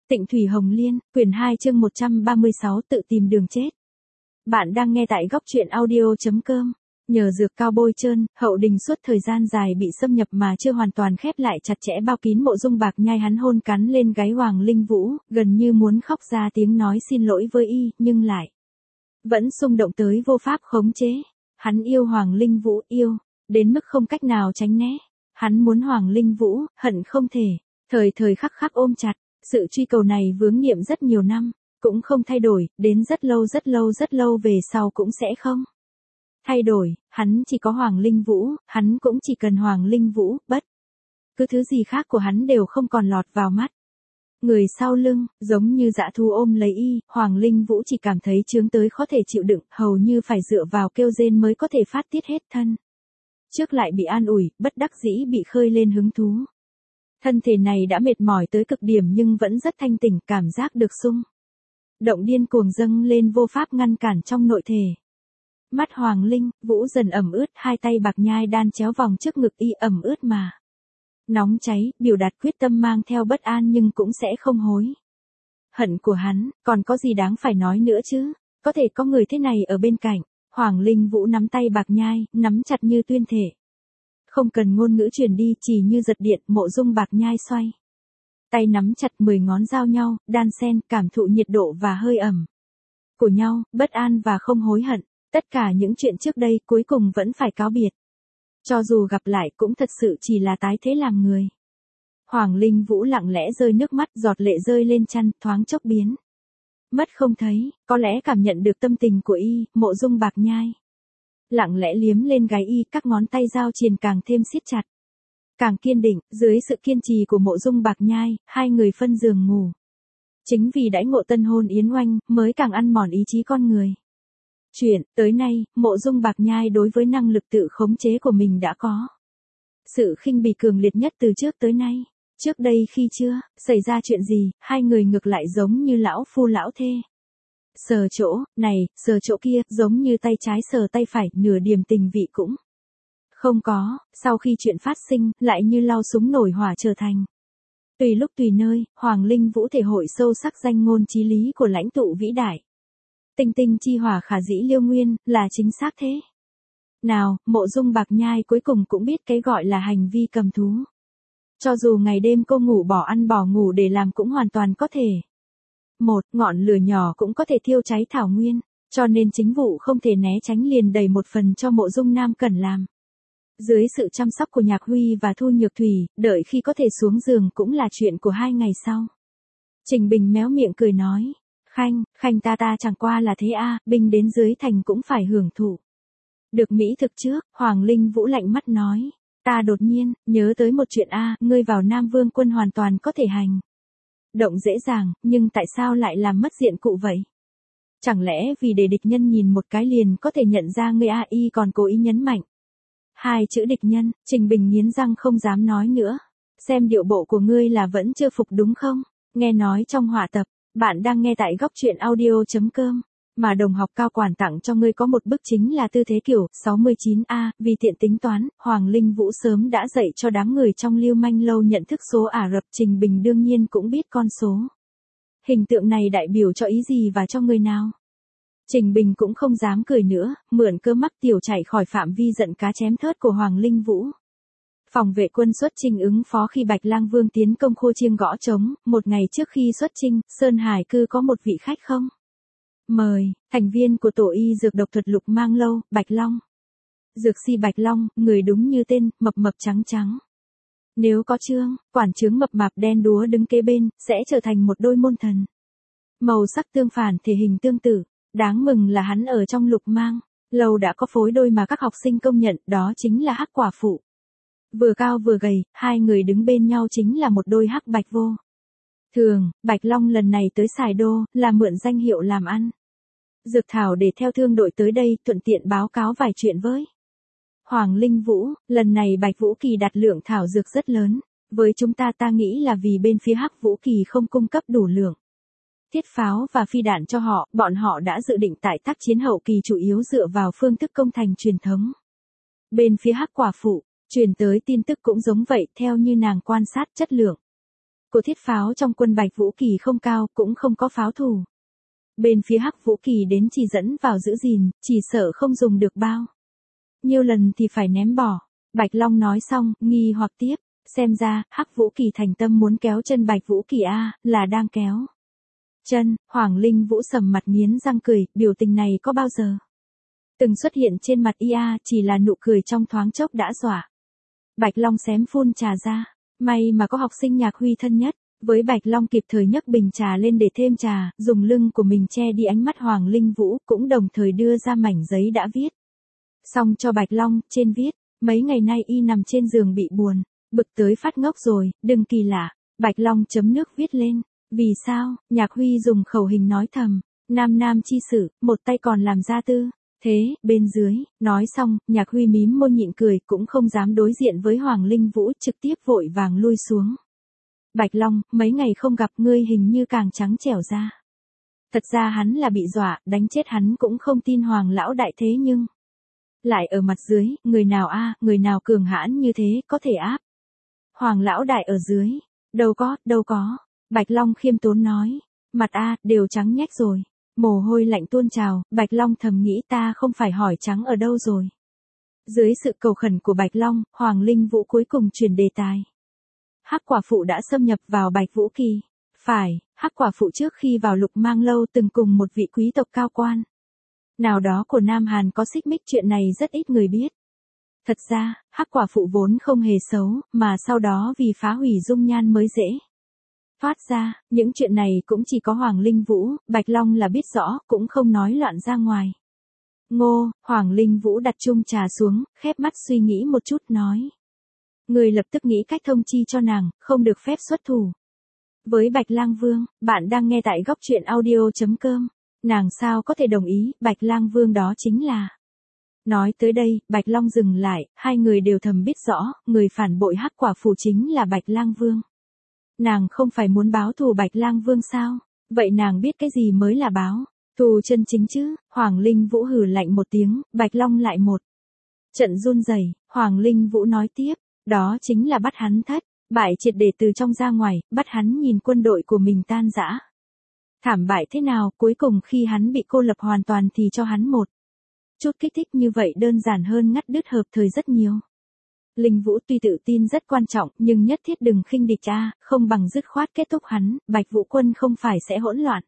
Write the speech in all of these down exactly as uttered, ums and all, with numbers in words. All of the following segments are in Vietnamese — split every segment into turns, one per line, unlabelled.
Tịnh Thủy Hồng Liên, quyển hai chương một trăm ba mươi sáu tự tìm đường chết. Bạn đang nghe tại góc truyện audio.com. Nhờ dược cao bôi trơn, Hậu Đình suốt thời gian dài bị xâm nhập mà chưa hoàn toàn khép lại chặt chẽ bao kín Mộ Dung Bạc Nhai, hắn hôn cắn lên gáy Hoàng Linh Vũ, gần như muốn khóc ra tiếng nói xin lỗi với y, nhưng lại vẫn xung động tới vô pháp khống chế. Hắn yêu Hoàng Linh Vũ, yêu đến mức không cách nào tránh né. Hắn muốn Hoàng Linh Vũ, hận không thể thời thời khắc khắc ôm chặt. Sự truy cầu này vướng niệm rất nhiều năm, cũng không thay đổi, đến rất lâu rất lâu rất lâu về sau cũng sẽ không thay đổi. Hắn chỉ có Hoàng Linh Vũ, hắn cũng chỉ cần Hoàng Linh Vũ, bất cứ thứ gì khác của hắn đều không còn lọt vào mắt. Người sau lưng, giống như dã thú ôm lấy y, Hoàng Linh Vũ chỉ cảm thấy chướng tới khó thể chịu đựng, hầu như phải dựa vào kêu rên mới có thể phát tiết hết thân. Trước lại bị an ủi, bất đắc dĩ bị khơi lên hứng thú. Thân thể này đã mệt mỏi tới cực điểm nhưng vẫn rất thanh tỉnh, cảm giác được sung động điên cuồng dâng lên vô pháp ngăn cản trong nội thể. Mắt Hoàng Linh Vũ dần ẩm ướt, hai tay Bạc Nhai đan chéo vòng trước ngực y, ẩm ướt mà nóng cháy, biểu đạt quyết tâm mang theo bất an nhưng cũng sẽ không hối hận của hắn. Còn có gì đáng phải nói nữa chứ, có thể có người thế này ở bên cạnh. Hoàng Linh Vũ nắm tay Bạc Nhai, nắm chặt như tuyên thể. Không cần ngôn ngữ truyền đi, chỉ như giật điện. Mộ Dung Bạc Nhai xoay tay nắm chặt, mười ngón giao nhau, đan xen, cảm thụ nhiệt độ và hơi ẩm của nhau, bất an và không hối hận. Tất cả những chuyện trước đây cuối cùng vẫn phải cáo biệt. Cho dù gặp lại cũng thật sự chỉ là tái thế làm người. Hoàng Linh Vũ lặng lẽ rơi nước mắt, giọt lệ rơi lên chăn, thoáng chốc biến mất không thấy. Có lẽ cảm nhận được tâm tình của y, Mộ Dung Bạc Nhai lặng lẽ liếm lên gáy y, các ngón tay giao triền càng thêm siết chặt, càng kiên định. Dưới sự kiên trì của Mộ Dung Bạc Nhai, hai người phân giường ngủ. Chính vì đãi ngộ tân hôn yến oanh, mới càng ăn mòn ý chí con người. Chuyện tới nay, Mộ Dung Bạc Nhai đối với năng lực tự khống chế của mình đã có sự khinh bỉ cường liệt nhất từ trước tới nay. Trước đây khi chưa xảy ra chuyện gì, hai người ngược lại giống như lão phu lão thê. Sờ chỗ này, sờ chỗ kia, giống như tay trái sờ tay phải, nửa điểm tình vị cũng không có. Sau khi chuyện phát sinh, lại như lao súng nổi hỏa trở thành tùy lúc tùy nơi. Hoàng Linh Vũ thể hội sâu sắc danh ngôn chí lý của lãnh tụ vĩ đại. Tinh tinh chi hỏa khả dĩ liêu nguyên, là chính xác thế nào. Mộ Dung Bạc Nhai cuối cùng cũng biết cái gọi là hành vi cầm thú. Cho dù ngày đêm cô ngủ bỏ ăn bỏ ngủ để làm cũng hoàn toàn có thể. Một ngọn lửa nhỏ cũng có thể thiêu cháy thảo nguyên, cho nên chính vụ không thể né tránh, liền đẩy một phần cho Mộ Dung Nam Cẩn làm. Dưới sự chăm sóc của Nhạc Huy và Thu Nhược Thủy, đợi khi có thể xuống giường cũng là chuyện của hai ngày sau. Trình Bình méo miệng cười nói, Khanh, Khanh ta ta chẳng qua là thế a, binh đến dưới thành cũng phải hưởng thụ được mỹ thực trước. Hoàng Linh Vũ lạnh mắt nói, ta đột nhiên nhớ tới một chuyện a, ngươi vào Nam Vương quân hoàn toàn có thể hành động dễ dàng, nhưng tại sao lại làm mất diện cụ vậy? Chẳng lẽ vì để địch nhân nhìn một cái liền có thể nhận ra ngươi a? Y còn cố ý nhấn mạnh hai chữ địch nhân. Trình Bình nghiến răng không dám nói nữa. Xem điệu bộ của ngươi là vẫn chưa phục đúng không? Nghe nói trong họa tập, bạn đang nghe tại góc truyện audio.com, mà đồng học Cao Quản tặng cho ngươi có một bức chính là tư thế kiểu sáu mươi chín A, vì tiện tính toán, Hoàng Linh Vũ sớm đã dạy cho đám người trong Lưu Manh Lâu nhận thức số Ả Rập. Trình Bình đương nhiên cũng biết con số hình tượng này đại biểu cho ý gì và cho người nào. Trình Bình cũng không dám cười nữa, mượn cơ mắc tiểu chạy khỏi phạm vi giận cá chém thớt của Hoàng Linh Vũ. Phòng vệ quân xuất chinh ứng phó khi Bạch Lang Vương tiến công Khô Chiêng gõ trống. Một ngày trước khi xuất chinh, Sơn Hải cư có một vị khách không mời, thành viên của tổ y dược độc thuật Lục Mang Lâu, Bạch Long. Dược si Bạch Long, người đúng như tên, mập mập trắng trắng. Nếu có trương, quản trướng mập mạp đen đúa đứng kế bên, sẽ trở thành một đôi môn thần. Màu sắc tương phản, thể hình tương tự. Đáng mừng là hắn ở trong Lục Mang Lâu đã có phối đôi mà các học sinh công nhận, đó chính là Hắc Quả Phụ. Vừa cao vừa gầy, hai người đứng bên nhau chính là một đôi hắc bạch vô thường. Bạch Long lần này tới Sài Đô, là mượn danh hiệu làm ăn dược thảo để theo thương đội tới đây, thuận tiện báo cáo vài chuyện với Hoàng Linh Vũ. Lần này Bạch Vũ Kỳ đặt lượng thảo dược rất lớn. Với chúng ta ta nghĩ là vì bên phía Hắc Vũ Kỳ không cung cấp đủ lượng thiết pháo và phi đạn cho họ, bọn họ đã dự định tại tác chiến hậu kỳ chủ yếu dựa vào phương thức công thành truyền thống. Bên phía Hắc Quả Phụ truyền tới tin tức cũng giống vậy, theo như nàng quan sát chất lượng Của thiết pháo trong quân Bạch Vũ Kỳ không cao, cũng không có pháo thủ. Bên phía Hắc Vũ Kỳ đến chỉ dẫn vào giữ gìn, chỉ sợ không dùng được bao nhiêu lần thì phải ném bỏ. Bạch Long nói xong, nghi hoặc tiếp, xem ra, Hắc Vũ Kỳ thành tâm muốn kéo chân Bạch Vũ Kỳ a, là đang kéo chân. Hoàng Linh Vũ sầm mặt nghiến răng cười, biểu tình này có bao giờ từng xuất hiện trên mặt y a, chỉ là nụ cười trong thoáng chốc đã dọa Bạch Long xém phun trà ra. May mà có học sinh Nhạc Huy thân nhất, với Bạch Long kịp thời nhấc bình trà lên để thêm trà, dùng lưng của mình che đi ánh mắt Hoàng Linh Vũ, cũng đồng thời đưa ra mảnh giấy đã viết xong cho Bạch Long, trên viết, mấy ngày nay y nằm trên giường bị buồn, bực tới phát ngốc rồi, đừng kỳ lạ. Bạch Long chấm nước viết lên, vì sao? Nhạc Huy dùng khẩu hình nói thầm, nam nam chi sự, một tay còn làm gia tư. Thế, bên dưới, nói xong, Nhạc Huy mím môi nhịn cười, cũng không dám đối diện với Hoàng Linh Vũ, trực tiếp vội vàng lui xuống. Bạch Long, mấy ngày không gặp ngươi hình như càng trắng trẻo ra. Thật ra hắn là bị dọa, đánh chết hắn cũng không tin Hoàng lão đại thế nhưng lại ở mặt dưới, người nào a, người nào cường hãn như thế, có thể áp Hoàng lão đại ở dưới. Đâu có, đâu có. Bạch Long khiêm tốn nói, mặt a, đều trắng nhách rồi. Mồ hôi lạnh tuôn trào, Bạch Long thầm nghĩ ta không phải hỏi trắng ở đâu rồi. Dưới sự cầu khẩn của Bạch Long, Hoàng Linh Vũ cuối cùng chuyển đề tài. Hắc quả phụ đã xâm nhập vào Bạch Vũ Kỳ. Phải, Hắc quả phụ trước khi vào Lục Mang lâu từng cùng một vị quý tộc cao quan nào đó của Nam Hàn có xích mích, chuyện này rất ít người biết. Thật ra, Hắc quả phụ vốn không hề xấu, mà sau đó vì phá hủy dung nhan mới dễ thoát ra. Những chuyện này cũng chỉ có Hoàng Linh Vũ, Bạch Long là biết rõ, cũng không nói loạn ra ngoài. Ngô, Hoàng Linh Vũ đặt chung trà xuống, khép mắt suy nghĩ một chút nói. Người lập tức nghĩ cách thông chi cho nàng, không được phép xuất thủ với Bạch Lang Vương. Bạn đang nghe tại góc truyện audio chấm com. Nàng sao có thể đồng ý, Bạch Lang Vương đó chính là... Nói tới đây, Bạch Long dừng lại, hai người đều thầm biết rõ, người phản bội Hắc quả phụ chính là Bạch Lang Vương. Nàng không phải muốn báo thù Bạch Lang Vương sao? Vậy nàng biết cái gì mới là báo thù chân chính chứ? Hoàng Linh Vũ hừ lạnh một tiếng, Bạch Long lại một trận run rẩy. Hoàng Linh Vũ nói tiếp, đó chính là bắt hắn thất bại triệt để từ trong ra ngoài, bắt hắn nhìn quân đội của mình tan rã thảm bại thế nào, cuối cùng khi hắn bị cô lập hoàn toàn thì cho hắn một chút kích thích, như vậy đơn giản hơn ngắt đứt hợp thời rất nhiều. Linh Vũ tuy tự tin rất quan trọng, nhưng nhất thiết đừng khinh địch a, không bằng dứt khoát kết thúc hắn, Bạch Vũ quân không phải sẽ hỗn loạn.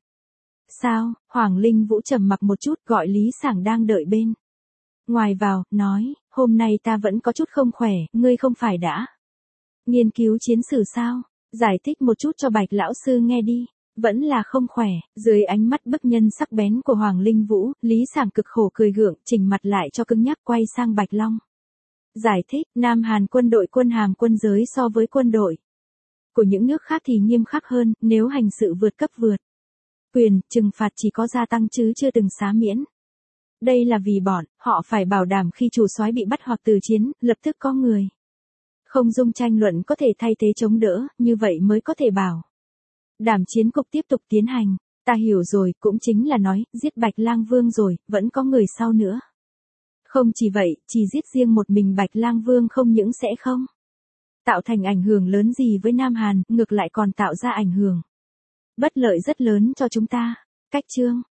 Sao? Hoàng Linh Vũ trầm mặc một chút, gọi Lý Sảng đang đợi bên ngoài vào, nói, hôm nay ta vẫn có chút không khỏe, ngươi không phải đã nghiên cứu chiến sử sao? Giải thích một chút cho Bạch lão sư nghe đi. Vẫn là không khỏe. Dưới ánh mắt bức nhân sắc bén của Hoàng Linh Vũ, Lý Sảng cực khổ cười gượng, chỉnh mặt lại cho cứng nhắc, quay sang Bạch Long. Giải thích, Nam Hàn quân đội quân hàm quân giới so với quân đội của những nước khác thì nghiêm khắc hơn, nếu hành sự vượt cấp vượt quyền, trừng phạt chỉ có gia tăng chứ chưa từng xá miễn. Đây là vì bọn họ phải bảo đảm khi chủ soái bị bắt hoặc từ chiến, lập tức có người không dung tranh luận có thể thay thế chống đỡ, như vậy mới có thể bảo đảm chiến cục tiếp tục tiến hành. Ta hiểu rồi, cũng chính là nói, giết Bạch Lang Vương rồi, vẫn có người sau nữa. Không chỉ vậy, chỉ giết riêng một mình Bạch Lang Vương không những sẽ không tạo thành ảnh hưởng lớn gì với Nam Hàn, ngược lại còn tạo ra ảnh hưởng bất lợi rất lớn cho chúng ta. Cách chương